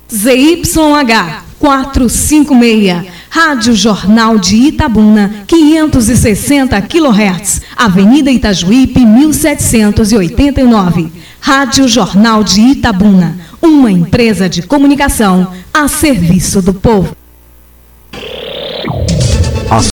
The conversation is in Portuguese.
ZYH 456, Rádio Jornal de Itabuna, 560 kHz, Avenida Itajuípe, 1789. Rádio Jornal de Itabuna, uma empresa de comunicação a serviço do povo.